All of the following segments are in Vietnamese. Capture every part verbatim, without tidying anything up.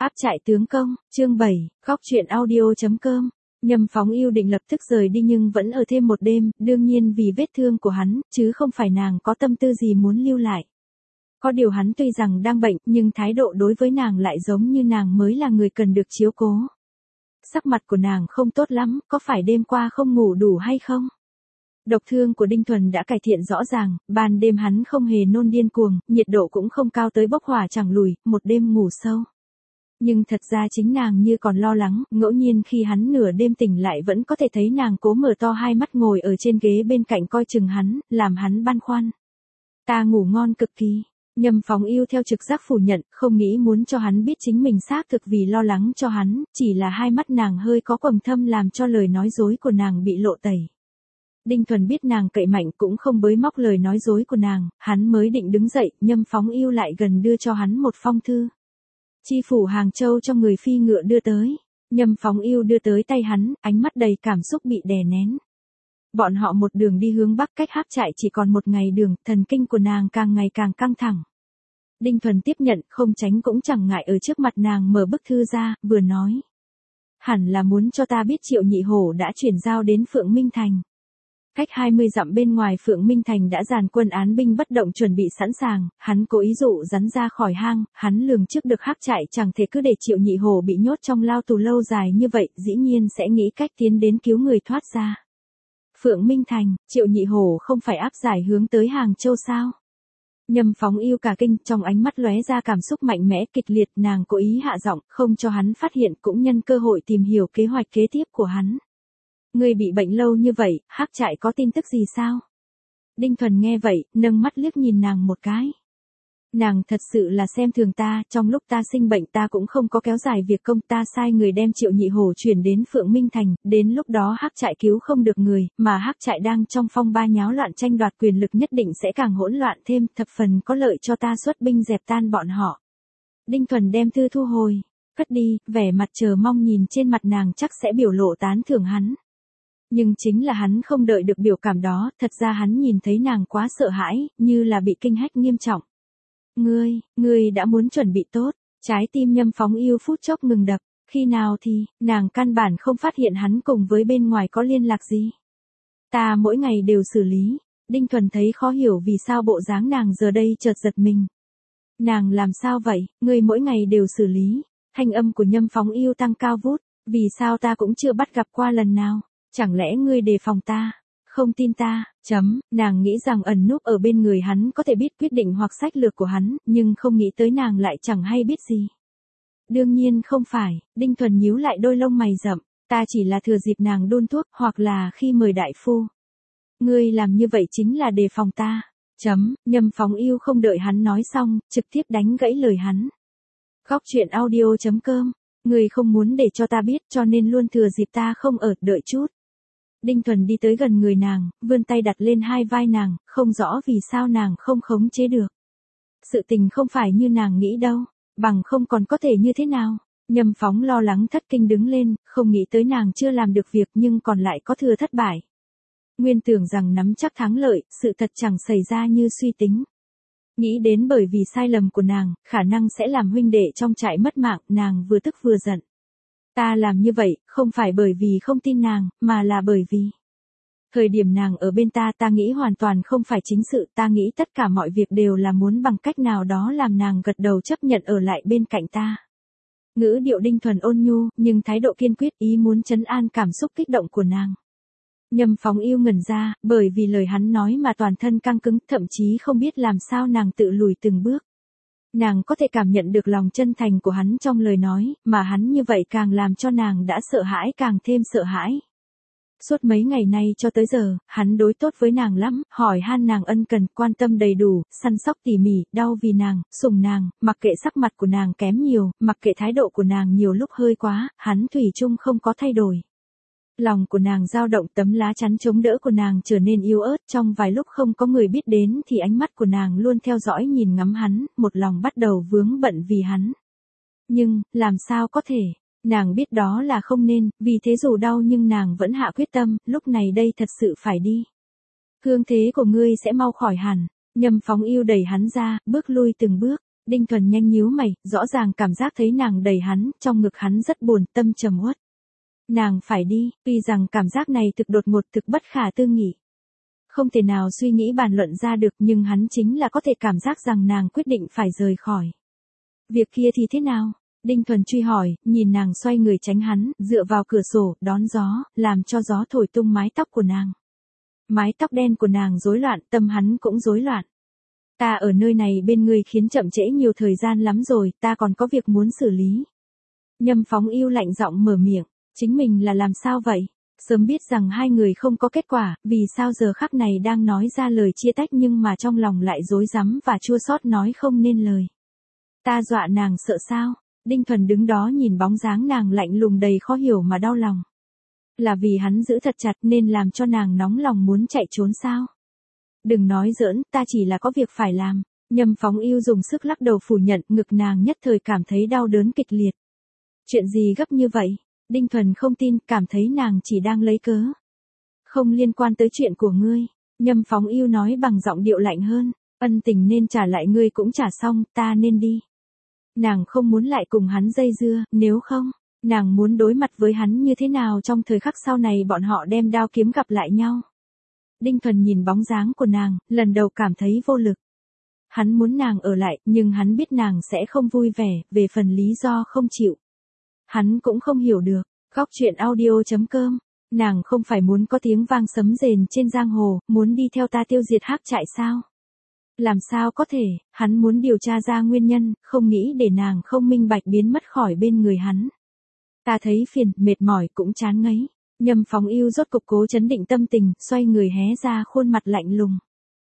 Áp trại tướng công, chương bảy, góc truyện audio chấm com. Nhâm Phóng Yêu định lập tức rời đi nhưng vẫn ở thêm một đêm, đương nhiên vì vết thương của hắn, chứ không phải nàng có tâm tư gì muốn lưu lại. Có điều hắn tuy rằng đang bệnh, nhưng thái độ đối với nàng lại giống như nàng mới là người cần được chiếu cố. Sắc mặt của nàng không tốt lắm, có phải đêm qua không ngủ đủ hay không? Độc thương của Đinh Thuần đã cải thiện rõ ràng, ban đêm hắn không hề nôn điên cuồng, nhiệt độ cũng không cao tới bốc hỏa chẳng lùi, một đêm ngủ sâu. Nhưng thật ra chính nàng như còn lo lắng, ngẫu nhiên khi hắn nửa đêm tỉnh lại vẫn có thể thấy nàng cố mở to hai mắt ngồi ở trên ghế bên cạnh coi chừng hắn, làm hắn băn khoăn. Ta ngủ ngon cực kỳ. Nhâm Phóng Yêu theo trực giác phủ nhận, không nghĩ muốn cho hắn biết chính mình xác thực vì lo lắng cho hắn, chỉ là hai mắt nàng hơi có quầng thâm làm cho lời nói dối của nàng bị lộ tẩy. Đinh Thuần biết nàng cậy mạnh cũng không bới móc lời nói dối của nàng, hắn mới định đứng dậy, Nhâm Phóng Yêu lại gần đưa cho hắn một phong thư. Chi phủ Hàng Châu cho người phi ngựa đưa tới. Nhâm Phóng Yêu đưa tới tay hắn, ánh mắt đầy cảm xúc bị đè nén. Bọn họ một đường đi hướng bắc, cách Háp trại chỉ còn một ngày đường, thần kinh của nàng càng ngày càng căng thẳng. Đinh Thuần tiếp nhận, không tránh cũng chẳng ngại ở trước mặt nàng mở bức thư ra, vừa nói. Hẳn là muốn cho ta biết Triệu Nhị Hổ đã chuyển giao đến Phượng Minh Thành. Cách hai mươi dặm bên ngoài Phượng Minh Thành đã dàn quân án binh bất động chuẩn bị sẵn sàng, hắn cố ý dụ rắn ra khỏi hang, hắn lường trước được Háp trại chẳng thể cứ để Triệu Nhị Hổ bị nhốt trong lao tù lâu dài như vậy, dĩ nhiên sẽ nghĩ cách tiến đến cứu người thoát ra. Phượng Minh Thành, Triệu Nhị Hổ không phải áp giải hướng tới Hàng Châu sao? Nhâm Phóng Yêu cả kinh, trong ánh mắt lóe ra cảm xúc mạnh mẽ kịch liệt, nàng cố ý hạ giọng, không cho hắn phát hiện cũng nhân cơ hội tìm hiểu kế hoạch kế tiếp của hắn. Ngươi bị bệnh lâu như vậy, Háp trại có tin tức gì sao? Đinh Thuần nghe vậy, nâng mắt liếc nhìn nàng một cái. Nàng thật sự là xem thường ta, trong lúc ta sinh bệnh ta cũng không có kéo dài việc công, ta sai người đem Triệu Nhị Hổ chuyển đến Phượng Minh Thành, đến lúc đó Háp trại cứu không được người, mà Háp trại đang trong phong ba nháo loạn tranh đoạt quyền lực nhất định sẽ càng hỗn loạn thêm, thập phần có lợi cho ta xuất binh dẹp tan bọn họ. Đinh Thuần đem thư thu hồi, cất đi, vẻ mặt chờ mong nhìn trên mặt nàng chắc sẽ biểu lộ tán thưởng hắn. Nhưng chính là hắn không đợi được biểu cảm đó, thật ra hắn nhìn thấy nàng quá sợ hãi, như là bị kinh hách nghiêm trọng. Ngươi, ngươi đã muốn chuẩn bị tốt, trái tim Nhâm Phóng Yêu phút chốc ngừng đập, khi nào thì, nàng căn bản không phát hiện hắn cùng với bên ngoài có liên lạc gì. Ta mỗi ngày đều xử lý, Đinh Thuần thấy khó hiểu vì sao bộ dáng nàng giờ đây chợt giật mình. Nàng làm sao vậy, ngươi mỗi ngày đều xử lý, thanh âm của Nhâm Phóng Yêu tăng cao vút, vì sao ta cũng chưa bắt gặp qua lần nào. Chẳng lẽ ngươi đề phòng ta, không tin ta, chấm, nàng nghĩ rằng ẩn núp ở bên người hắn có thể biết quyết định hoặc sách lược của hắn, nhưng không nghĩ tới nàng lại chẳng hay biết gì. Đương nhiên không phải, Đinh Thuần nhíu lại đôi lông mày rậm, ta chỉ là thừa dịp nàng đun thuốc hoặc là khi mời đại phu. Ngươi làm như vậy chính là đề phòng ta, chấm, Nhâm Phóng Yêu không đợi hắn nói xong, trực tiếp đánh gãy lời hắn. Góc truyện audio chấm com, ngươi không muốn để cho ta biết cho nên luôn thừa dịp ta không ở, đợi chút. Đinh Thuần đi tới gần người nàng, vươn tay đặt lên hai vai nàng, không rõ vì sao nàng không khống chế được. Sự tình không phải như nàng nghĩ đâu, bằng không còn có thể như thế nào. Nhâm Phóng lo lắng thất kinh đứng lên, không nghĩ tới nàng chưa làm được việc nhưng còn lại có thừa thất bại. Nguyên tưởng rằng nắm chắc thắng lợi, sự thật chẳng xảy ra như suy tính. Nghĩ đến bởi vì sai lầm của nàng, khả năng sẽ làm huynh đệ trong trại mất mạng, nàng vừa tức vừa giận. Ta làm như vậy, không phải bởi vì không tin nàng, mà là bởi vì thời điểm nàng ở bên ta ta nghĩ hoàn toàn không phải chính sự, ta nghĩ tất cả mọi việc đều là muốn bằng cách nào đó làm nàng gật đầu chấp nhận ở lại bên cạnh ta. Ngữ điệu Đinh Thuần ôn nhu, nhưng thái độ kiên quyết ý muốn trấn an cảm xúc kích động của nàng. Nhâm Phóng Yêu ngẩn ra, bởi vì lời hắn nói mà toàn thân căng cứng, thậm chí không biết làm sao nàng tự lùi từng bước. Nàng có thể cảm nhận được lòng chân thành của hắn trong lời nói, mà hắn như vậy càng làm cho nàng đã sợ hãi càng thêm sợ hãi. Suốt mấy ngày nay cho tới giờ, hắn đối tốt với nàng lắm, hỏi han nàng ân cần, quan tâm đầy đủ, săn sóc tỉ mỉ, đau vì nàng, sủng nàng, mặc kệ sắc mặt của nàng kém nhiều, mặc kệ thái độ của nàng nhiều lúc hơi quá, hắn thủy chung không có thay đổi. Lòng của nàng dao động, tấm lá chắn chống đỡ của nàng trở nên yếu ớt, trong vài lúc không có người biết đến thì ánh mắt của nàng luôn theo dõi nhìn ngắm hắn, một lòng bắt đầu vướng bận vì hắn. Nhưng, làm sao có thể, nàng biết đó là không nên, vì thế dù đau nhưng nàng vẫn hạ quyết tâm, lúc này đây thật sự phải đi. Cương thế của ngươi sẽ mau khỏi hẳn, Nhâm Phóng Yêu đẩy hắn ra, bước lui từng bước. Đinh Thuần nhanh nhíu mày, rõ ràng cảm giác thấy nàng đẩy hắn, trong ngực hắn rất buồn, tâm trầm uất. Nàng phải đi, tuy rằng cảm giác này thực đột ngột thực bất khả tư nghị. Không thể nào suy nghĩ bàn luận ra được, nhưng hắn chính là có thể cảm giác rằng nàng quyết định phải rời khỏi. Việc kia thì thế nào? Đinh Thuần truy hỏi, nhìn nàng xoay người tránh hắn, dựa vào cửa sổ, đón gió, làm cho gió thổi tung mái tóc của nàng. Mái tóc đen của nàng rối loạn, tâm hắn cũng rối loạn. Ta ở nơi này bên ngươi khiến chậm trễ nhiều thời gian lắm rồi, ta còn có việc muốn xử lý. Nhâm Phóng Ưu lạnh giọng mở miệng, chính mình là làm sao vậy? Sớm biết rằng hai người không có kết quả, vì sao giờ khắc này đang nói ra lời chia tách nhưng mà trong lòng lại rối rắm và chua xót nói không nên lời. Ta dọa nàng sợ sao? Đinh Thuần đứng đó nhìn bóng dáng nàng lạnh lùng đầy khó hiểu mà đau lòng. Là vì hắn giữ thật chặt nên làm cho nàng nóng lòng muốn chạy trốn sao? Đừng nói giỡn, ta chỉ là có việc phải làm. Nhâm Phóng Ưu dùng sức lắc đầu phủ nhận, ngực nàng nhất thời cảm thấy đau đớn kịch liệt. Chuyện gì gấp như vậy? Đinh Thuần không tin, cảm thấy nàng chỉ đang lấy cớ. Không liên quan tới chuyện của ngươi. Nhâm Phóng Ưu nói bằng giọng điệu lạnh hơn, ân tình nên trả lại ngươi cũng trả xong, ta nên đi. Nàng không muốn lại cùng hắn dây dưa, nếu không, nàng muốn đối mặt với hắn như thế nào trong thời khắc sau này bọn họ đem đao kiếm gặp lại nhau. Đinh Thuần nhìn bóng dáng của nàng, lần đầu cảm thấy vô lực. Hắn muốn nàng ở lại, nhưng hắn biết nàng sẽ không vui vẻ, về phần lý do không chịu. Hắn cũng không hiểu được. Góc truyện audio chấm com. Nàng không phải muốn có tiếng vang sấm rền trên giang hồ, muốn đi theo ta tiêu diệt hắc trại sao? Làm sao có thể, hắn muốn điều tra ra nguyên nhân, không nghĩ để nàng không minh bạch biến mất khỏi bên người hắn. Ta thấy phiền, mệt mỏi cũng chán ngấy. Nhâm Phóng Ưu rốt cục cố chấn định tâm tình, xoay người hé ra khuôn mặt lạnh lùng.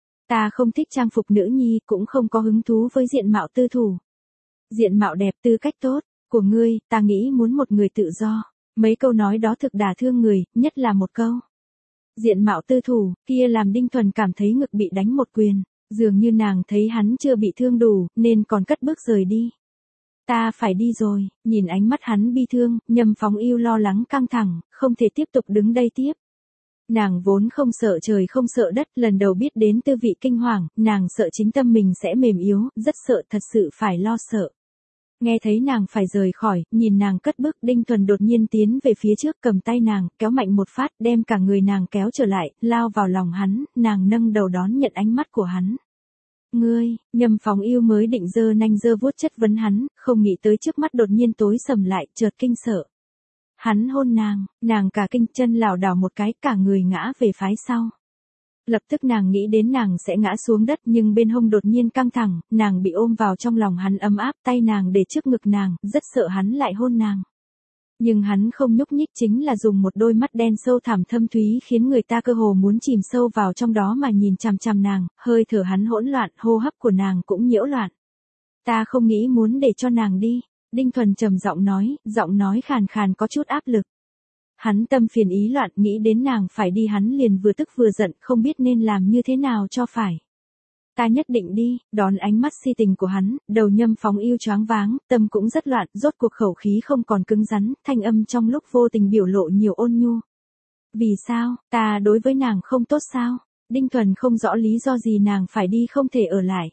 Ta không thích trang phục nữ nhi, cũng không có hứng thú với diện mạo tư thủ. Diện mạo đẹp, tư cách tốt của ngươi, ta nghĩ muốn một người tự do. Mấy câu nói đó thực đả thương người, nhất là một câu. Diện mạo tư thủ, kia làm Đinh Thuần cảm thấy ngực bị đánh một quyền, dường như nàng thấy hắn chưa bị thương đủ, nên còn cất bước rời đi. Ta phải đi rồi, nhìn ánh mắt hắn bi thương, Nhâm Phóng Ưu lo lắng căng thẳng, không thể tiếp tục đứng đây tiếp. Nàng vốn không sợ trời không sợ đất, lần đầu biết đến tư vị kinh hoàng, nàng sợ chính tâm mình sẽ mềm yếu, rất sợ thật sự phải lo sợ. Nghe thấy nàng phải rời khỏi, nhìn nàng cất bước, Đinh Thuần đột nhiên tiến về phía trước, cầm tay nàng, kéo mạnh một phát, đem cả người nàng kéo trở lại, lao vào lòng hắn, nàng nâng đầu đón nhận ánh mắt của hắn. Ngươi, Nhâm Phóng Ưu mới định giơ nanh giơ vuốt chất vấn hắn, không nghĩ tới trước mắt đột nhiên tối sầm lại, chợt kinh sợ. Hắn hôn nàng, nàng cả kinh, chân lảo đảo một cái, cả người ngã về phái sau. Lập tức nàng nghĩ đến nàng sẽ ngã xuống đất, nhưng bên hông đột nhiên căng thẳng, nàng bị ôm vào trong lòng hắn ấm áp, tay nàng để trước ngực nàng, rất sợ hắn lại hôn nàng. Nhưng hắn không nhúc nhích, chính là dùng một đôi mắt đen sâu thẳm thâm thúy khiến người ta cơ hồ muốn chìm sâu vào trong đó mà nhìn chằm chằm nàng, hơi thở hắn hỗn loạn, hô hấp của nàng cũng nhiễu loạn. Ta không nghĩ muốn để cho nàng đi, Đinh Thuần trầm giọng nói, giọng nói khàn khàn có chút áp lực. Hắn tâm phiền ý loạn, nghĩ đến nàng phải đi hắn liền vừa tức vừa giận, không biết nên làm như thế nào cho phải. Ta nhất định đi, đón ánh mắt si tình của hắn, đầu Nhâm Phóng Ưu choáng váng, tâm cũng rất loạn, rốt cuộc khẩu khí không còn cứng rắn, thanh âm trong lúc vô tình biểu lộ nhiều ôn nhu. Vì sao, ta đối với nàng không tốt sao? Đinh Thuần không rõ lý do gì nàng phải đi không thể ở lại.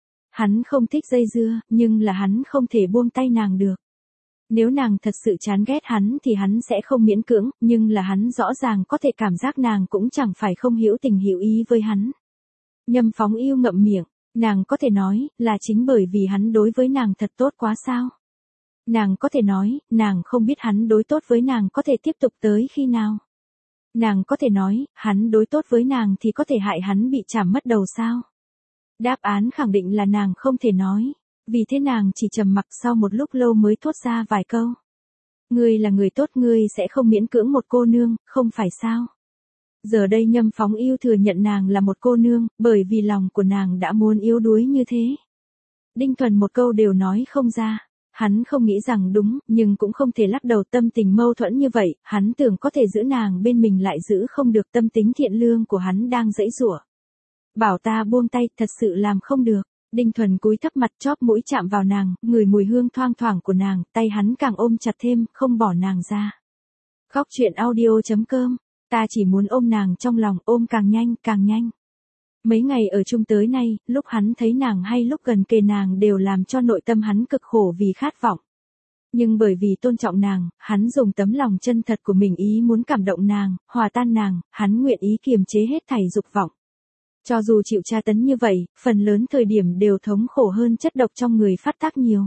Hắn không thích dây dưa, nhưng là hắn không thể buông tay nàng được. Nếu nàng thật sự chán ghét hắn thì hắn sẽ không miễn cưỡng, nhưng là hắn rõ ràng có thể cảm giác nàng cũng chẳng phải không hiểu tình hiểu ý với hắn. Nhâm Phóng Ưu ngậm miệng, nàng có thể nói, là chính bởi vì hắn đối với nàng thật tốt quá sao? Nàng có thể nói, nàng không biết hắn đối tốt với nàng có thể tiếp tục tới khi nào? Nàng có thể nói, hắn đối tốt với nàng thì có thể hại hắn bị chảm mất đầu sao? Đáp án khẳng định là nàng không thể nói. Vì thế nàng chỉ trầm mặc, sau một lúc lâu mới thốt ra vài câu. Ngươi là người tốt, ngươi sẽ không miễn cưỡng một cô nương, không phải sao? Giờ đây Nhâm Phóng Ưu thừa nhận nàng là một cô nương, bởi vì lòng của nàng đã muốn yếu đuối như thế. Đinh Thuần một câu đều nói không ra. Hắn không nghĩ rằng đúng, nhưng cũng không thể lắc đầu, tâm tình mâu thuẫn như vậy, hắn tưởng có thể giữ nàng bên mình lại giữ không được, tâm tính thiện lương của hắn đang giãy giụa. Bảo ta buông tay, thật sự làm không được. Đinh Thuần cúi thấp mặt, chóp mũi chạm vào nàng, ngửi mùi hương thoang thoảng của nàng, tay hắn càng ôm chặt thêm, không bỏ nàng ra. Góc truyện audio chấm com. Ta chỉ muốn ôm nàng trong lòng, ôm càng nhanh, càng nhanh. Mấy ngày ở chung tới nay, lúc hắn thấy nàng hay lúc gần kề nàng đều làm cho nội tâm hắn cực khổ vì khát vọng. Nhưng bởi vì tôn trọng nàng, hắn dùng tấm lòng chân thật của mình ý muốn cảm động nàng, hòa tan nàng, hắn nguyện ý kiềm chế hết thảy dục vọng. Cho dù chịu tra tấn như vậy, phần lớn thời điểm đều thống khổ hơn chất độc trong người phát tác nhiều.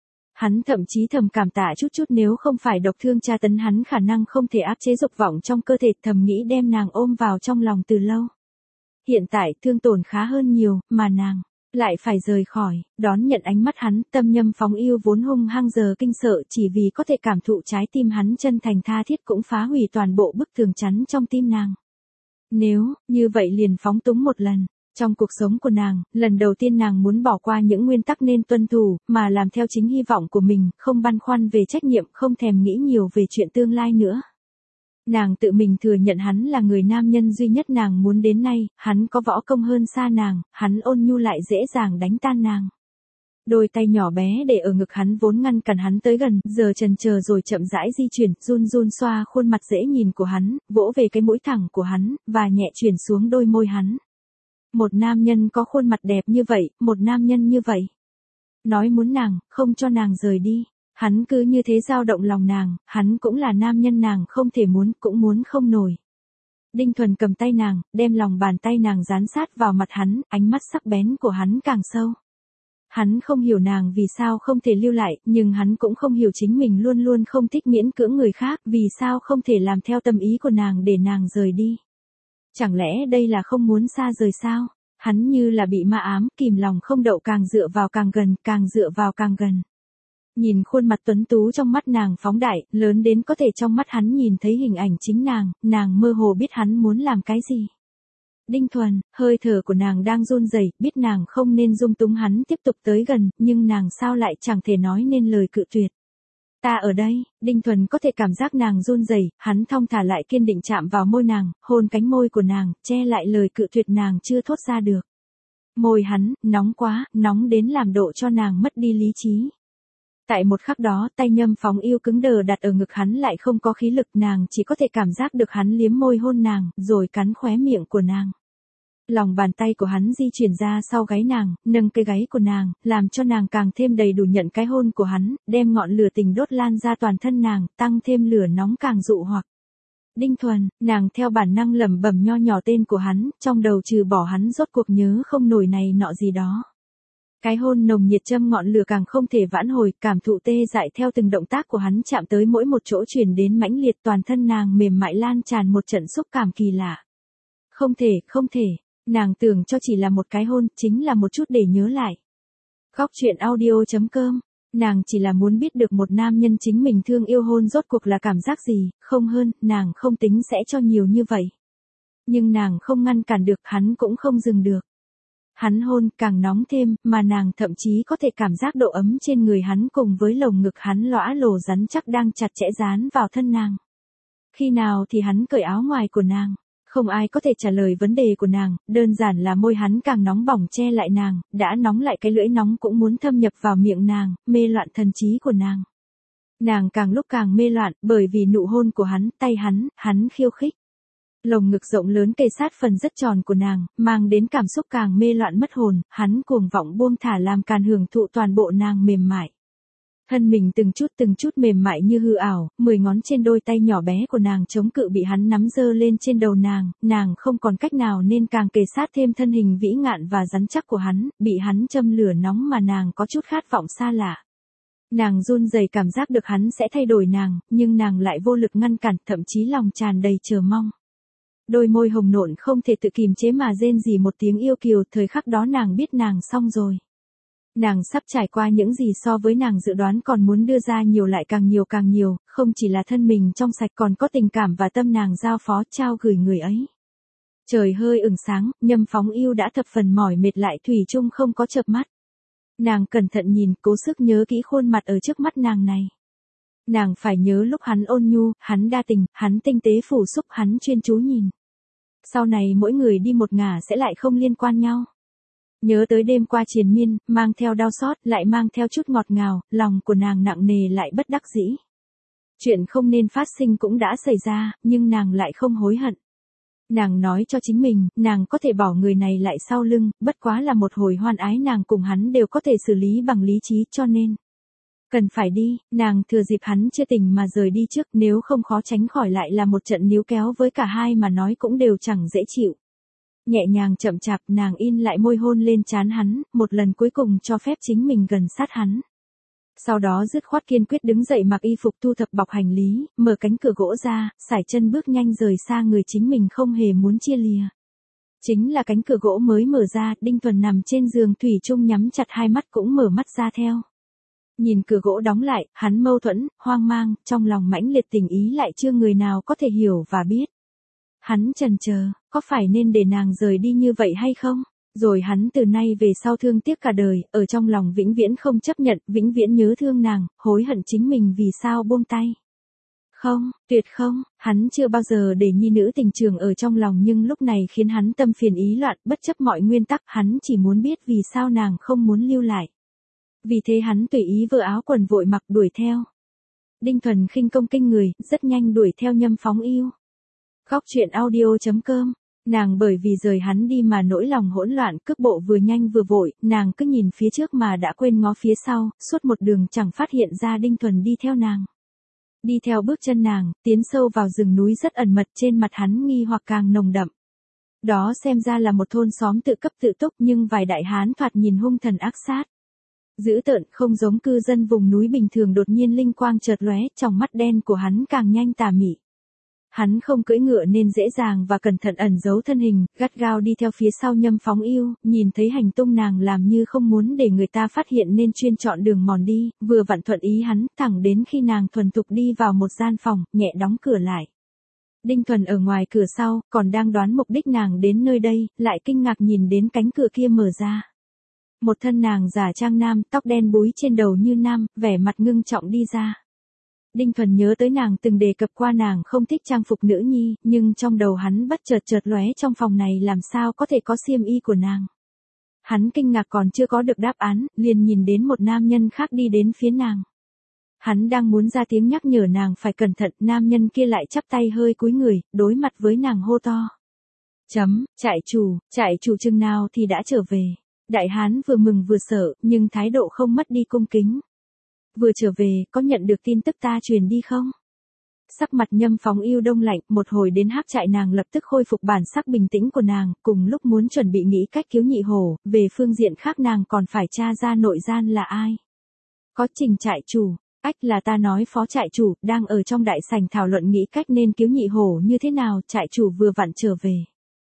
Hắn thậm chí thầm cảm tạ chút chút nếu không phải độc thương tra tấn hắn khả năng không thể áp chế dục vọng trong cơ thể, thầm nghĩ đem nàng ôm vào trong lòng từ lâu. Hiện tại thương tổn khá hơn nhiều, mà nàng lại phải rời khỏi, đón nhận ánh mắt hắn, tâm nhâm phóng yêu vốn hung hăng giờ kinh sợ chỉ vì có thể cảm thụ trái tim hắn chân thành tha thiết cũng phá hủy toàn bộ bức tường chắn trong tim nàng. Nếu, như vậy liền phóng túng một lần. Trong cuộc sống của nàng, lần đầu tiên nàng muốn bỏ qua những nguyên tắc nên tuân thủ, mà làm theo chính hy vọng của mình, không băn khoăn về trách nhiệm, không thèm nghĩ nhiều về chuyện tương lai nữa. Nàng tự mình thừa nhận hắn là người nam nhân duy nhất nàng muốn đến nay, hắn có võ công hơn xa nàng, hắn ôn nhu lại dễ dàng đánh tan nàng. Đôi tay nhỏ bé để ở ngực hắn vốn ngăn cản hắn tới gần, giờ chần chờ rồi chậm rãi di chuyển, run run xoa khuôn mặt dễ nhìn của hắn, vỗ về cái mũi thẳng của hắn, và nhẹ chuyển xuống đôi môi hắn. Một nam nhân có khuôn mặt đẹp như vậy, một nam nhân như vậy. Nói muốn nàng, không cho nàng rời đi. Hắn cứ như thế dao động lòng nàng, hắn cũng là nam nhân nàng không thể muốn, cũng muốn không nổi. Đinh Thuần cầm tay nàng, đem lòng bàn tay nàng dán sát vào mặt hắn, ánh mắt sắc bén của hắn càng sâu. Hắn không hiểu nàng vì sao không thể lưu lại, nhưng hắn cũng không hiểu chính mình luôn luôn không thích miễn cưỡng người khác, vì sao không thể làm theo tâm ý của nàng để nàng rời đi. Chẳng lẽ đây là không muốn xa rời sao? Hắn như là bị ma ám, kìm lòng không đậu, càng dựa vào càng gần, càng dựa vào càng gần. Nhìn khuôn mặt tuấn tú trong mắt nàng phóng đại, lớn đến có thể trong mắt hắn nhìn thấy hình ảnh chính nàng, nàng mơ hồ biết hắn muốn làm cái gì. Đinh Thuần, hơi thở của nàng đang run rẩy, biết nàng không nên dung túng hắn tiếp tục tới gần, nhưng nàng sao lại chẳng thể nói nên lời cự tuyệt. Ta ở đây, Đinh Thuần có thể cảm giác nàng run rẩy, hắn thong thả lại kiên định chạm vào môi nàng, hôn cánh môi của nàng, che lại lời cự tuyệt nàng chưa thốt ra được. Môi hắn, nóng quá, nóng đến làm độ cho nàng mất đi lý trí. Tại một khắc đó, tay nhâm phóng yêu cứng đờ đặt ở ngực hắn lại không có khí lực, nàng chỉ có thể cảm giác được hắn liếm môi hôn nàng, rồi cắn khóe miệng của nàng. Lòng bàn tay của hắn di chuyển ra sau gáy nàng, nâng cái gáy của nàng, làm cho nàng càng thêm đầy đủ nhận cái hôn của hắn, đem ngọn lửa tình đốt lan ra toàn thân nàng, tăng thêm lửa nóng càng dụ hoặc. Đinh Thuần, nàng theo bản năng lẩm bẩm nho nhỏ tên của hắn, trong đầu trừ bỏ hắn rốt cuộc nhớ không nổi này nọ gì đó. Cái hôn nồng nhiệt châm ngọn lửa càng không thể vãn hồi, cảm thụ tê dại theo từng động tác của hắn chạm tới mỗi một chỗ truyền đến mãnh liệt, toàn thân nàng mềm mại lan tràn một trận xúc cảm kỳ lạ. Không thể, không thể, nàng tưởng cho chỉ là một cái hôn, chính là một chút để nhớ lại. Góc truyện audio chấm com, nàng chỉ là muốn biết được một nam nhân chính mình thương yêu hôn rốt cuộc là cảm giác gì, không hơn, nàng không tính sẽ cho nhiều như vậy. Nhưng nàng không ngăn cản được, hắn cũng không dừng được. Hắn hôn càng nóng thêm, mà nàng thậm chí có thể cảm giác độ ấm trên người hắn cùng với lồng ngực hắn lõa lồ rắn chắc đang chặt chẽ dán vào thân nàng. Khi nào thì hắn cởi áo ngoài của nàng? Không ai có thể trả lời vấn đề của nàng, đơn giản là môi hắn càng nóng bỏng che lại nàng, đã nóng lại cái lưỡi nóng cũng muốn thâm nhập vào miệng nàng, mê loạn thần trí của nàng. Nàng càng lúc càng mê loạn, bởi vì nụ hôn của hắn, tay hắn, hắn khiêu khích. Lồng ngực rộng lớn kề sát phần rất tròn của nàng, mang đến cảm xúc càng mê loạn mất hồn, hắn cuồng vọng buông thả làm càn hưởng thụ toàn bộ nàng mềm mại. Thân mình từng chút từng chút mềm mại như hư ảo, mười ngón trên đôi tay nhỏ bé của nàng chống cự bị hắn nắm giơ lên trên đầu nàng, nàng không còn cách nào nên càng kề sát thêm thân hình vĩ ngạn và rắn chắc của hắn, bị hắn châm lửa nóng mà nàng có chút khát vọng xa lạ. Nàng run rẩy cảm giác được hắn sẽ thay đổi nàng, nhưng nàng lại vô lực ngăn cản, thậm chí lòng tràn đầy chờ mong. Đôi môi hồng nộn không thể tự kìm chế mà rên rỉ một tiếng yêu kiều, thời khắc đó nàng biết nàng xong rồi. Nàng sắp trải qua những gì so với nàng dự đoán, còn muốn đưa ra nhiều lại càng nhiều càng nhiều, không chỉ là thân mình trong sạch còn có tình cảm và tâm nàng giao phó trao gửi người ấy. Trời hơi ửng sáng, nhâm phóng yêu đã thập phần mỏi mệt lại thủy chung không có chợp mắt. Nàng cẩn thận nhìn, cố sức nhớ kỹ khuôn mặt ở trước mắt nàng này. Nàng phải nhớ lúc hắn ôn nhu, hắn đa tình, hắn tinh tế phủ xúc, hắn chuyên chú nhìn. Sau này mỗi người đi một ngả sẽ lại không liên quan nhau. Nhớ tới đêm qua triền miên, mang theo đau xót, lại mang theo chút ngọt ngào, lòng của nàng nặng nề lại bất đắc dĩ. Chuyện không nên phát sinh cũng đã xảy ra, nhưng nàng lại không hối hận. Nàng nói cho chính mình, nàng có thể bỏ người này lại sau lưng, bất quá là một hồi hoan ái nàng cùng hắn đều có thể xử lý bằng lý trí cho nên. Cần phải đi, nàng thừa dịp hắn chưa tỉnh mà rời đi trước, nếu không khó tránh khỏi lại là một trận níu kéo với cả hai mà nói cũng đều chẳng dễ chịu. Nhẹ nhàng chậm chạp nàng in lại môi hôn lên trán hắn, một lần cuối cùng cho phép chính mình gần sát hắn. Sau đó dứt khoát kiên quyết đứng dậy mặc y phục thu thập bọc hành lý, mở cánh cửa gỗ ra, sải chân bước nhanh rời xa người chính mình không hề muốn chia lìa. Chính là cánh cửa gỗ mới mở ra, Đinh Thuần nằm trên giường thủy chung nhắm chặt hai mắt cũng mở mắt ra theo. Nhìn cửa gỗ đóng lại, hắn mâu thuẫn, hoang mang, trong lòng mãnh liệt tình ý lại chưa người nào có thể hiểu và biết. Hắn chần chờ, có phải nên để nàng rời đi như vậy hay không? Rồi hắn từ nay về sau thương tiếc cả đời, ở trong lòng vĩnh viễn không chấp nhận, vĩnh viễn nhớ thương nàng, hối hận chính mình vì sao buông tay. Không, tuyệt không, hắn chưa bao giờ để nhi nữ tình trường ở trong lòng nhưng lúc này khiến hắn tâm phiền ý loạn, bất chấp mọi nguyên tắc, hắn chỉ muốn biết vì sao nàng không muốn lưu lại. Vì thế hắn tùy ý vơ áo quần vội mặc đuổi theo. Đinh Thuần khinh công kinh người, rất nhanh đuổi theo Nhâm Phóng Ưu. Góc truyện audio chấm com. Nàng bởi vì rời hắn đi mà nỗi lòng hỗn loạn, cước bộ vừa nhanh vừa vội, nàng cứ nhìn phía trước mà đã quên ngó phía sau, suốt một đường chẳng phát hiện ra Đinh Thuần đi theo nàng. Đi theo bước chân nàng, tiến sâu vào rừng núi rất ẩn mật, trên mặt hắn nghi hoặc càng nồng đậm. Đó xem ra là một thôn xóm tự cấp tự túc nhưng vài đại hán thoạt nhìn hung thần ác sát. Dữ tợn không giống cư dân vùng núi bình thường, đột nhiên linh quang chợt lóe, trong mắt đen của hắn càng nhanh tà mị. Hắn không cưỡi ngựa nên dễ dàng và cẩn thận ẩn giấu thân hình, gắt gao đi theo phía sau Nhâm Phóng Ưu, nhìn thấy hành tung nàng làm như không muốn để người ta phát hiện nên chuyên chọn đường mòn đi, vừa vặn thuận ý hắn, thẳng đến khi nàng thuần thục đi vào một gian phòng, nhẹ đóng cửa lại. Đinh Thuần ở ngoài cửa sau, còn đang đoán mục đích nàng đến nơi đây, lại kinh ngạc nhìn đến cánh cửa kia mở ra. Một thân nàng giả trang nam, tóc đen búi trên đầu như nam, vẻ mặt ngưng trọng đi ra. Đinh Thuần nhớ tới nàng từng đề cập qua nàng không thích trang phục nữ nhi, nhưng trong đầu hắn bất chợt chợt lóe trong phòng này làm sao có thể có xiêm y của nàng. Hắn kinh ngạc còn chưa có được đáp án, liền nhìn đến một nam nhân khác đi đến phía nàng. Hắn đang muốn ra tiếng nhắc nhở nàng phải cẩn thận, nam nhân kia lại chắp tay hơi cúi người, đối mặt với nàng hô to. Chấm, trại chủ, trại chủ chừng nào thì đã trở về. Đại hán vừa mừng vừa sợ, nhưng thái độ không mất đi cung kính. Vừa trở về, có nhận được tin tức ta truyền đi không? Sắc mặt Nhâm Phóng Ưu đông lạnh, một hồi đến hắc trại nàng lập tức khôi phục bản sắc bình tĩnh của nàng, cùng lúc muốn chuẩn bị nghĩ cách cứu nhị hổ, về phương diện khác nàng còn phải tra ra nội gian là ai. Có Trình trại chủ, ách là ta nói phó trại chủ, đang ở trong đại sảnh thảo luận nghĩ cách nên cứu nhị hổ như thế nào, trại chủ vừa vặn trở về.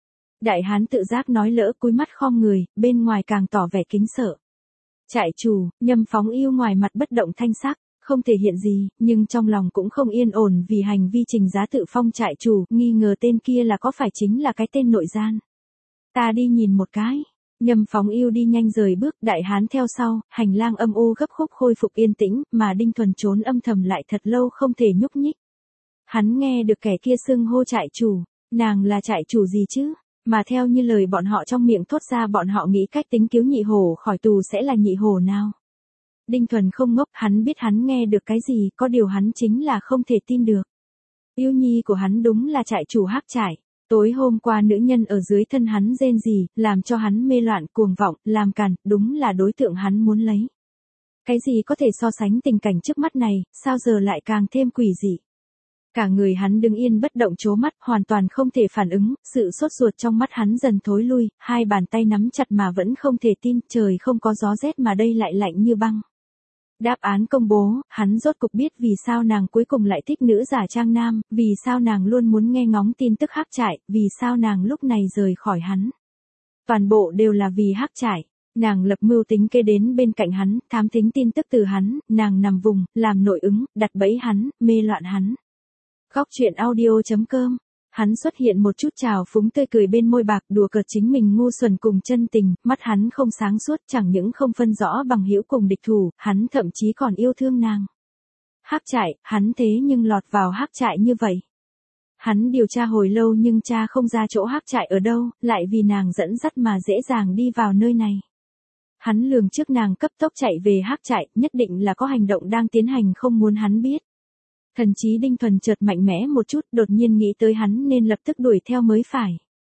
Đại hán tự giác nói lỡ cúi mắt khom người, bên ngoài càng tỏ vẻ kính sợ. Trại chủ, Nhâm Phóng Ưu ngoài mặt bất động thanh sắc, không thể hiện gì, nhưng trong lòng cũng không yên ổn vì hành vi Trình Giá tự phong trại chủ, nghi ngờ tên kia là có phải chính là cái tên nội gian. Ta đi nhìn một cái. Nhâm Phóng Ưu đi nhanh rời bước, đại hán theo sau, hành lang âm u gấp khúc khôi phục yên tĩnh, mà Đinh Thuần trốn âm thầm lại thật lâu không thể nhúc nhích. Hắn nghe được kẻ kia xưng hô trại chủ, nàng là trại chủ gì chứ? Mà theo như lời bọn họ trong miệng thốt ra, bọn họ nghĩ cách tính cứu nhị hổ khỏi tù sẽ là nhị hổ nào. Đinh Thuần không ngốc, hắn biết hắn nghe được cái gì, có điều hắn chính là không thể tin được. Yêu nhi của hắn đúng là trại chủ hắc trại. Tối hôm qua nữ nhân ở dưới thân hắn rên rỉ, làm cho hắn mê loạn cuồng vọng, làm càn, đúng là đối tượng hắn muốn lấy. Cái gì có thể so sánh tình cảnh trước mắt này, sao giờ lại càng thêm quỷ dị. Cả người hắn đứng yên bất động trố mắt, hoàn toàn không thể phản ứng, sự sốt ruột trong mắt hắn dần thối lui, hai bàn tay nắm chặt mà vẫn không thể tin, trời không có gió rét mà đây lại lạnh như băng. Đáp án công bố, hắn rốt cục biết vì sao nàng cuối cùng lại thích nữ giả trang nam, vì sao nàng luôn muốn nghe ngóng tin tức hắc trại, vì sao nàng lúc này rời khỏi hắn. Toàn bộ đều là vì hắc trại. Nàng lập mưu tính kê đến bên cạnh hắn, thám thính tin tức từ hắn, nàng nằm vùng, làm nội ứng, đặt bẫy hắn, mê loạn hắn. Góc truyện audio chấm com. Hắn xuất hiện một chút trào phúng tươi cười bên môi bạc, đùa cợt chính mình ngu xuẩn cùng chân tình, mắt hắn không sáng suốt, chẳng những không phân rõ bằng hữu cùng địch thủ, hắn thậm chí còn yêu thương nàng. Hắc trại, hắn thế nhưng lọt vào hắc trại như vậy. Hắn điều tra hồi lâu nhưng tra không ra chỗ hắc trại ở đâu, lại vì nàng dẫn dắt mà dễ dàng đi vào nơi này. Hắn lường trước nàng cấp tốc chạy về hắc trại, nhất định là có hành động đang tiến hành không muốn hắn biết. Thần trí Đinh Thuần chợt mạnh mẽ một chút, đột nhiên nghĩ tới hắn nên lập tức đuổi theo mới phải.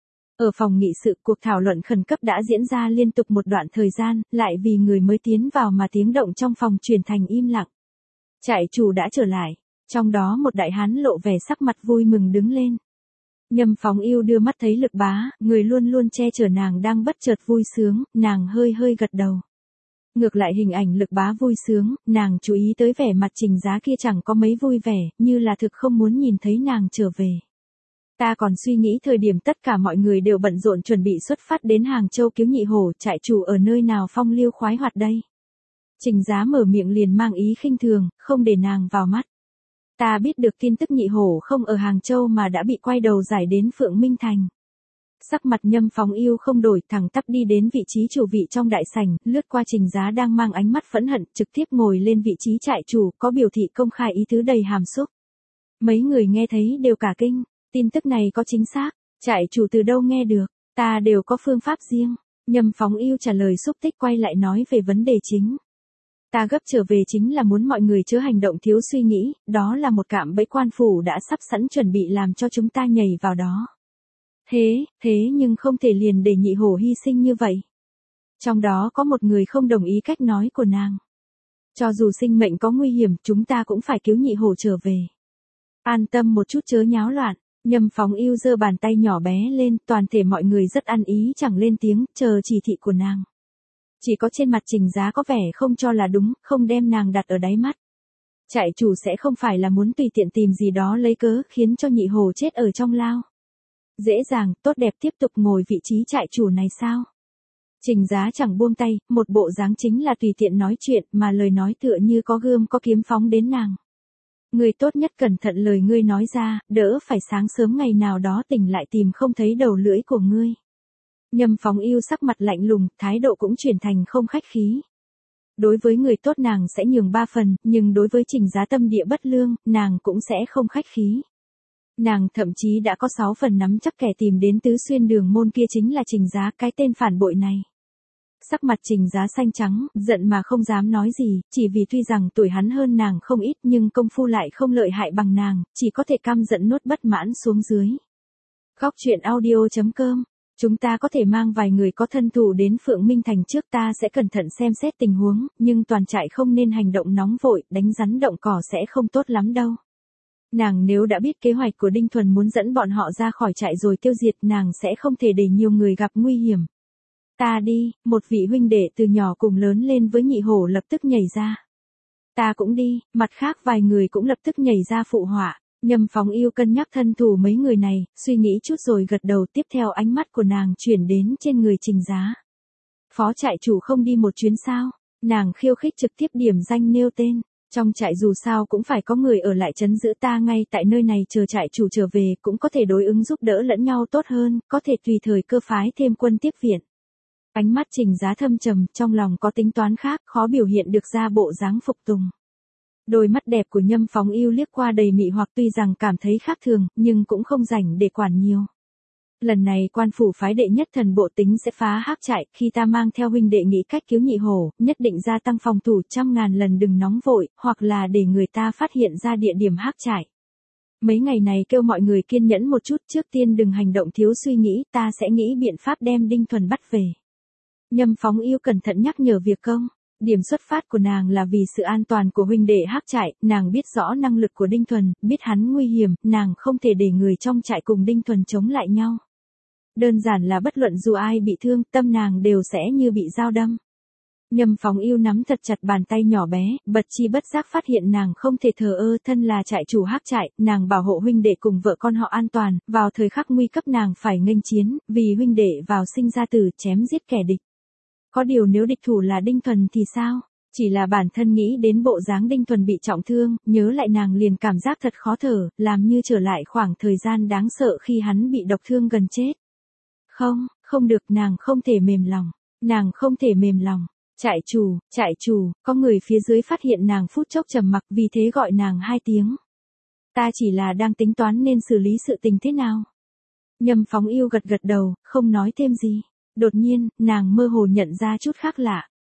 Ở phòng nghị sự, cuộc thảo luận khẩn cấp đã diễn ra liên tục một đoạn thời gian, lại vì người mới tiến vào mà tiếng động trong phòng chuyển thành im lặng. Trại chủ đã trở lại, trong đó một đại hán lộ vẻ sắc mặt vui mừng đứng lên. Nhâm Phóng Yêu đưa mắt thấy Lực Bá, người luôn luôn che chở nàng đang bất chợt vui sướng, nàng hơi hơi gật đầu. Ngược lại hình ảnh Lực Bá vui sướng, nàng chú ý tới vẻ mặt Trình Giá kia chẳng có mấy vui vẻ, như là thực không muốn nhìn thấy nàng trở về. Ta còn suy nghĩ thời điểm tất cả mọi người đều bận rộn chuẩn bị xuất phát đến Hàng Châu cứu nhị hổ, trại chủ ở nơi nào phong lưu khoái hoạt đây. Trình Giá mở miệng liền mang ý khinh thường, không để nàng vào mắt. Ta biết được tin tức nhị hổ không ở Hàng Châu mà đã bị quay đầu giải đến Phượng Minh Thành. Sắc mặt Nhâm Phóng Yêu không đổi, thẳng tắp đi đến vị trí chủ vị trong đại sảnh, lướt qua Trình Giá đang mang ánh mắt phẫn hận, trực tiếp ngồi lên vị trí trại chủ, có biểu thị công khai ý tứ đầy hàm xúc. Mấy người nghe thấy đều cả kinh, tin tức này có chính xác, trại chủ từ đâu nghe được, ta đều có phương pháp riêng. Nhâm Phóng Yêu trả lời xúc tích quay lại nói về vấn đề chính. Ta gấp trở về chính là muốn mọi người chớ hành động thiếu suy nghĩ, đó là một cạm bẫy quan phủ đã sắp sẵn chuẩn bị làm cho chúng ta nhảy vào đó. Thế, thế nhưng không thể liền để nhị hổ hy sinh như vậy. Trong đó có một người không đồng ý cách nói của nàng. Cho dù sinh mệnh có nguy hiểm, chúng ta cũng phải cứu nhị hổ trở về. An tâm một chút chớ nháo loạn. Nhâm Phóng Yêu giơ bàn tay nhỏ bé lên, toàn thể mọi người rất ăn ý chẳng lên tiếng, chờ chỉ thị của nàng. Chỉ có trên mặt Trình Giá có vẻ không cho là đúng, không đem nàng đặt ở đáy mắt. Trại chủ sẽ không phải là muốn tùy tiện tìm gì đó lấy cớ khiến cho nhị hổ chết ở trong lao. Dễ dàng, tốt đẹp tiếp tục ngồi vị trí trại chủ này sao? Trình Giá chẳng buông tay, một bộ dáng chính là tùy tiện nói chuyện mà lời nói tựa như có gươm có kiếm phóng đến nàng. Ngươi tốt nhất cẩn thận lời ngươi nói ra, đỡ phải sáng sớm ngày nào đó tỉnh lại tìm không thấy đầu lưỡi của ngươi. Nhâm Phóng Yêu sắc mặt lạnh lùng, thái độ cũng chuyển thành không khách khí. Đối với người tốt nàng sẽ nhường ba phần, nhưng đối với Trình Giá tâm địa bất lương, nàng cũng sẽ không khách khí. Nàng thậm chí đã có sáu phần nắm chắc kẻ tìm đến Tứ Xuyên Đường môn kia chính là Trình Giá, cái tên phản bội này. Sắc mặt Trình Giá xanh trắng, giận mà không dám nói gì, chỉ vì tuy rằng tuổi hắn hơn nàng không ít nhưng công phu lại không lợi hại bằng nàng, chỉ có thể căm giận nuốt bất mãn xuống dưới. Góc truyện audio chấm com. Chúng ta có thể mang vài người có thân thủ đến Phượng Minh Thành trước, ta sẽ cẩn thận xem xét tình huống, nhưng toàn trại không nên hành động nóng vội, đánh rắn động cỏ sẽ không tốt lắm đâu. Nàng nếu đã biết kế hoạch của Đinh Thuần muốn dẫn bọn họ ra khỏi trại rồi tiêu diệt, nàng sẽ không thể để nhiều người gặp nguy hiểm. Ta đi, một vị huynh đệ từ nhỏ cùng lớn lên với nhị hổ lập tức nhảy ra. Ta cũng đi, mặt khác vài người cũng lập tức nhảy ra phụ họa. Nhâm Phóng Yêu cân nhắc thân thủ mấy người này, suy nghĩ chút rồi gật đầu, tiếp theo ánh mắt của nàng chuyển đến trên người Trình Giá. Phó trại chủ không đi một chuyến sao? Nàng khiêu khích trực tiếp điểm danh nêu tên. Trong trại dù sao cũng phải có người ở lại trấn giữ, ta ngay tại nơi này chờ trại chủ trở về, cũng có thể đối ứng giúp đỡ lẫn nhau tốt hơn, có thể tùy thời cơ phái thêm quân tiếp viện. Ánh mắt Trình Giá thâm trầm, trong lòng có tính toán khác, khó biểu hiện được ra bộ dáng phục tùng. Đôi mắt đẹp của Nhâm Phóng Yêu liếc qua đầy mị hoặc, tuy rằng cảm thấy khác thường, nhưng cũng không rảnh để quản nhiều. Lần này quan phủ phái đệ nhất thần bộ tính sẽ phá hắc trại, khi ta mang theo huynh đệ nghĩ cách cứu nhị hổ, nhất định gia tăng phòng thủ, trăm ngàn lần đừng nóng vội, hoặc là để người ta phát hiện ra địa điểm hắc trại. Mấy ngày này kêu mọi người kiên nhẫn một chút, trước tiên đừng hành động thiếu suy nghĩ, ta sẽ nghĩ biện pháp đem Đinh Thuần bắt về. Nhâm Phóng Yêu cẩn thận nhắc nhở việc công. Điểm xuất phát của nàng là vì sự an toàn của huynh đệ hắc trại, nàng biết rõ năng lực của Đinh Thuần, biết hắn nguy hiểm, nàng không thể để người trong trại cùng Đinh Thuần chống lại nhau. Đơn giản là bất luận dù ai bị thương, tâm nàng đều sẽ như bị dao đâm. Nhâm Phóng Yêu nắm thật chặt bàn tay nhỏ bé, bật chi bất giác phát hiện nàng không thể thờ ơ, thân là trại chủ hắc trại, nàng bảo hộ huynh đệ cùng vợ con họ an toàn, vào thời khắc nguy cấp nàng phải nghênh chiến, vì huynh đệ vào sinh ra tử, chém giết kẻ địch. Có điều nếu địch thủ là Đinh Thuần thì sao? Chỉ là bản thân nghĩ đến bộ dáng Đinh Thuần bị trọng thương, nhớ lại nàng liền cảm giác thật khó thở, làm như trở lại khoảng thời gian đáng sợ khi hắn bị độc thương gần chết. Không, không được, nàng không thể mềm lòng, nàng không thể mềm lòng. Trại chủ, trại chủ, có người phía dưới phát hiện nàng phút chốc trầm mặc, vì thế gọi nàng hai tiếng. Ta chỉ là đang tính toán nên xử lý sự tình thế nào. Nhâm Phóng Yêu gật gật đầu, không nói thêm gì. Đột nhiên, nàng mơ hồ nhận ra chút khác lạ.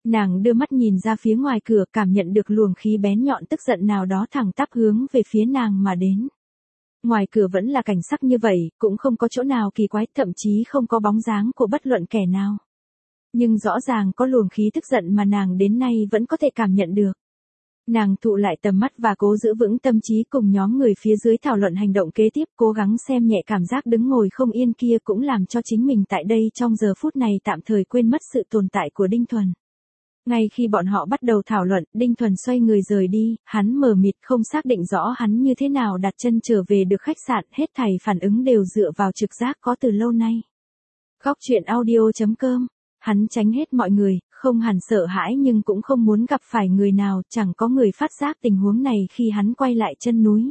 Nàng đưa mắt nhìn ra phía ngoài cửa, cảm nhận được luồng khí bén nhọn tức giận nào đó thẳng tắp hướng về phía nàng mà đến. Ngoài cửa vẫn là cảnh sắc như vậy, cũng không có chỗ nào kỳ quái, thậm chí không có bóng dáng của bất luận kẻ nào. Nhưng rõ ràng có luồng khí tức giận mà nàng đến nay vẫn có thể cảm nhận được. Nàng thụ lại tầm mắt và cố giữ vững tâm trí cùng nhóm người phía dưới thảo luận hành động kế tiếp, cố gắng xem nhẹ cảm giác đứng ngồi không yên kia cũng làm cho chính mình tại đây trong giờ phút này tạm thời quên mất sự tồn tại của Đinh Thuần. Ngay khi bọn họ bắt đầu thảo luận, Đinh Thuần xoay người rời đi, hắn mờ mịt không xác định rõ hắn như thế nào đặt chân trở về được khách sạn, hết thảy phản ứng đều dựa vào trực giác có từ lâu nay. Góc truyện audio chấm com. Hắn tránh hết mọi người, không hẳn sợ hãi nhưng cũng không muốn gặp phải người nào, chẳng có người phát giác tình huống này khi hắn quay lại chân núi.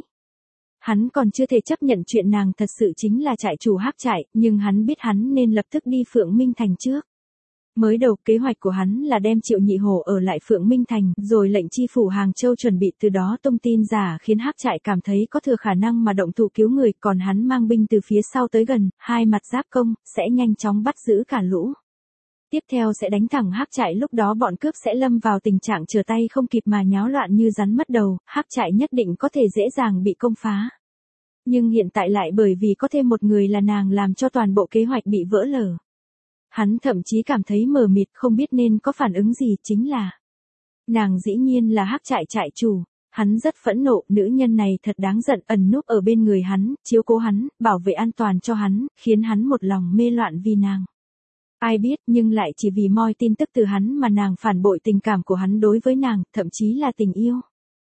Hắn còn chưa thể chấp nhận chuyện nàng thật sự chính là trại chủ hắc trại, nhưng hắn biết hắn nên lập tức đi Phượng Minh Thành trước. Mới đầu kế hoạch của hắn là đem Triệu Nhị Hổ ở lại Phượng Minh Thành, rồi lệnh chi phủ Hàng Châu chuẩn bị từ đó tung tin giả khiến hắc trại cảm thấy có thừa khả năng mà động thủ cứu người, còn hắn mang binh từ phía sau tới gần, hai mặt giáp công, sẽ nhanh chóng bắt giữ cả lũ. Tiếp theo sẽ đánh thẳng hắc trại, lúc đó bọn cướp sẽ lâm vào tình trạng trở tay không kịp mà nháo loạn như rắn mất đầu, hắc trại nhất định có thể dễ dàng bị công phá. Nhưng hiện tại lại bởi vì có thêm một người là nàng làm cho toàn bộ kế hoạch bị vỡ lở. Hắn thậm chí cảm thấy mờ mịt không biết nên có phản ứng gì, chính là nàng dĩ nhiên là hắc trại trại chủ. Hắn rất phẫn nộ, nữ nhân này thật đáng giận, ẩn núp ở bên người hắn, chiếu cố hắn, bảo vệ an toàn cho hắn, khiến hắn một lòng mê loạn vì nàng. Ai biết, nhưng lại chỉ vì moi tin tức từ hắn mà nàng phản bội tình cảm của hắn đối với nàng, thậm chí là tình yêu.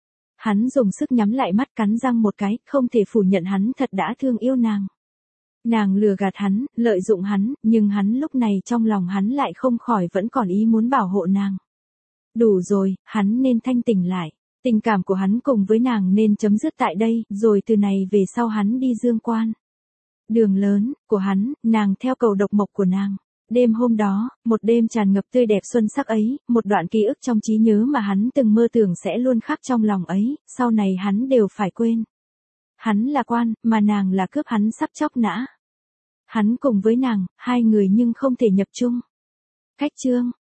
Hắn dùng sức nhắm lại mắt, cắn răng một cái, không thể phủ nhận hắn thật đã thương yêu nàng. Nàng lừa gạt hắn, lợi dụng hắn, nhưng hắn lúc này trong lòng hắn lại không khỏi vẫn còn ý muốn bảo hộ nàng. Đủ rồi, hắn nên thanh tỉnh lại. Tình cảm của hắn cùng với nàng nên chấm dứt tại đây, rồi từ này về sau hắn đi Dương Quan. Đường lớn, của hắn, nàng theo cầu độc mộc của nàng. Đêm hôm đó, một đêm tràn ngập tươi đẹp xuân sắc ấy, một đoạn ký ức trong trí nhớ mà hắn từng mơ tưởng sẽ luôn khắc trong lòng ấy, sau này hắn đều phải quên. Hắn là quan, mà nàng là cướp, hắn sắp chóc nã. Hắn cùng với nàng, hai người nhưng không thể nhập chung. Cách chương.